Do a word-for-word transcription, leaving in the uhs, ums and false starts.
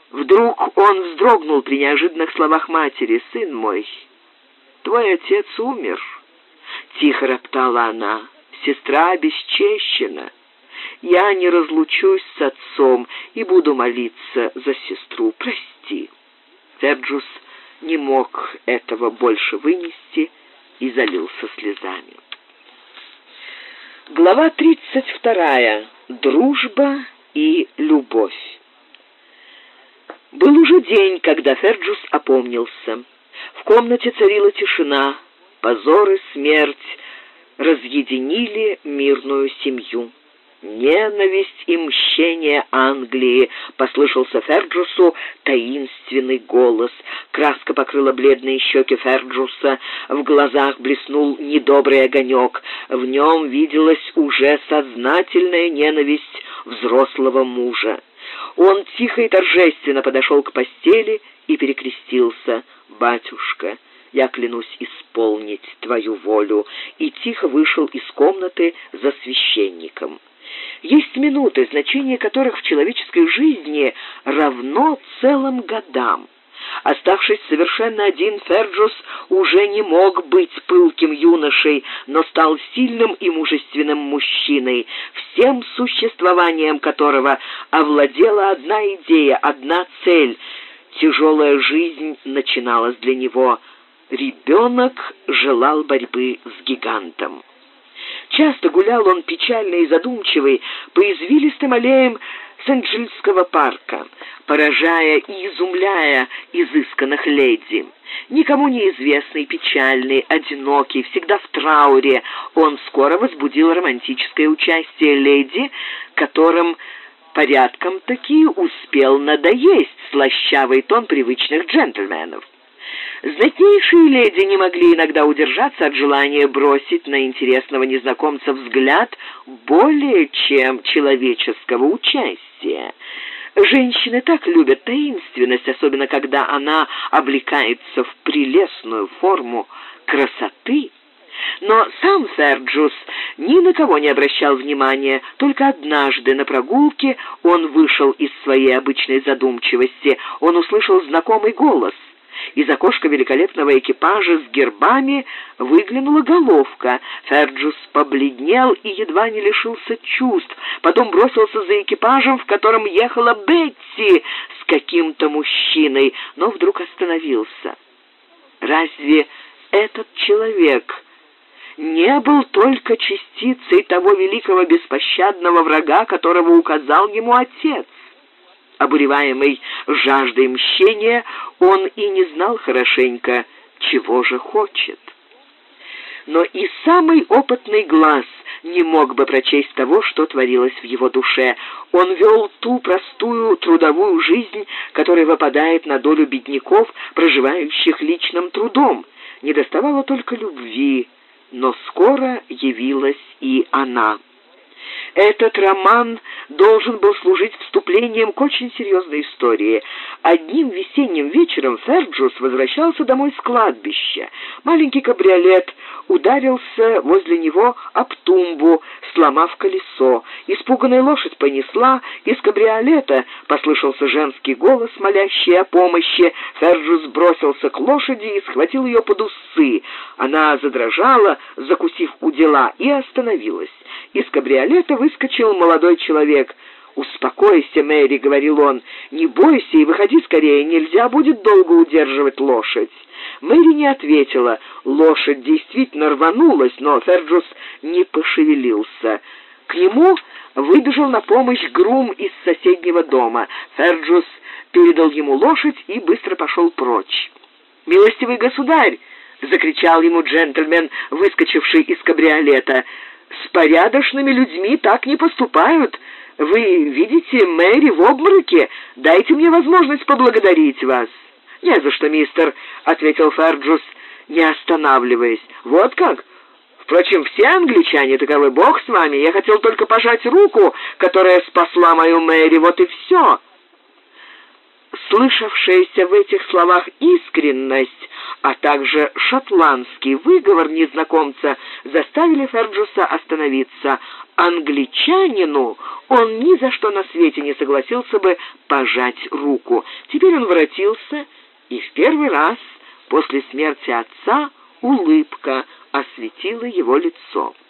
Вдруг он вздрогнул при неожиданных словах матери. «Сын мой, твой отец умер», — тихо роптала она. «Сестра обесчещена. Я не разлучусь с отцом и буду молиться за сестру. Прости». Ферджус не мог этого больше вынести и залился слезами. Глава тридцать вторая. Дружба и любовь. Был уже день, когда Ферджус опомнился. В комнате царила тишина. Позор и смерть разъединили мирную семью. «Ненависть и мщение Англии», — послышался Ферджусу таинственный голос. Краска покрыла бледные щеки Ферджуса, в глазах блеснул недобрый огонек. В нем виделась уже сознательная ненависть взрослого мужа. Он тихо и торжественно подошел к постели и перекрестился. «Батюшка, я клянусь исполнить твою волю», и тихо вышел из комнаты за священником. Есть минуты, значение которых в человеческой жизни равно целым годам. Оставшись совершенно один, Ферджус уже не мог быть пылким юношей, но стал сильным и мужественным мужчиной, всем существованием которого овладела одна идея, одна цель. Тяжелая жизнь начиналась для него. Ребенок желал борьбы с гигантом. Часто гулял он печальный и задумчивый по извилистым аллеям Сент-Джильского парка, поражая и изумляя изысканных леди. Никому неизвестный, печальный, одинокий, всегда в трауре, он скоро возбудил романтическое участие леди, которым порядком таки успел надоесть слащавый тон привычных джентльменов. Знатнейшие леди не могли иногда удержаться от желания бросить на интересного незнакомца взгляд более чем человеческого участия. Женщины так любят таинственность, особенно когда она облекается в прелестную форму красоты. Но сам Ферджус ни на кого не обращал внимания. Только однажды на прогулке он вышел из своей обычной задумчивости. Он услышал знакомый голос. Из окошка великолепного экипажа с гербами выглянула головка. Ферджус побледнел и едва не лишился чувств. Потом бросился за экипажем, в котором ехала Бетти с каким-то мужчиной, но вдруг остановился. Разве этот человек не был только частицей того великого беспощадного врага, которого указал ему отец? Обуреваемый жаждой мщения, он и не знал хорошенько, чего же хочет. Но и самый опытный глаз не мог бы прочесть того, что творилось в его душе. Он вел ту простую трудовую жизнь, которая выпадает на долю бедняков, проживающих личным трудом. Недоставало только любви, но скоро явилась и она. Этот роман должен был служить вступлением к очень серьезной истории. Одним весенним вечером Ферджус возвращался домой с кладбища. Маленький кабриолет ударился возле него об тумбу, сломав колесо. Испуганная лошадь понесла, из кабриолета послышался женский голос, молящий о помощи. Ферджус бросился к лошади и схватил ее под усы. Она задрожала, закусив удила, и остановилась. Из кабриолета выскочил молодой человек. «Успокойся, Мэри», — говорил он, — «не бойся и выходи скорее, нельзя будет долго удерживать лошадь». Мэри не ответила. Лошадь действительно рванулась, но Ферджус не пошевелился. К нему выбежал на помощь грум из соседнего дома. Ферджус передал ему лошадь и быстро пошел прочь. «Милостивый государь!» — закричал ему джентльмен, выскочивший из кабриолета. «С порядочными людьми так не поступают. Вы видите, Мэри в обмороке. Дайте мне возможность поблагодарить вас». «Не за что, мистер», — ответил Ферджус, не останавливаясь. «Вот как? Впрочем, все англичане таковы, бог с вами. Я хотел только пожать руку, которая спасла мою Мэри, вот и все». Слышавшаяся в этих словах искренность а также шотландский выговор незнакомца заставили Ферджуса остановиться. Англичанину он ни за что на свете не согласился бы пожать руку. Теперь он воротился, и в первый раз после смерти отца улыбка осветила его лицо.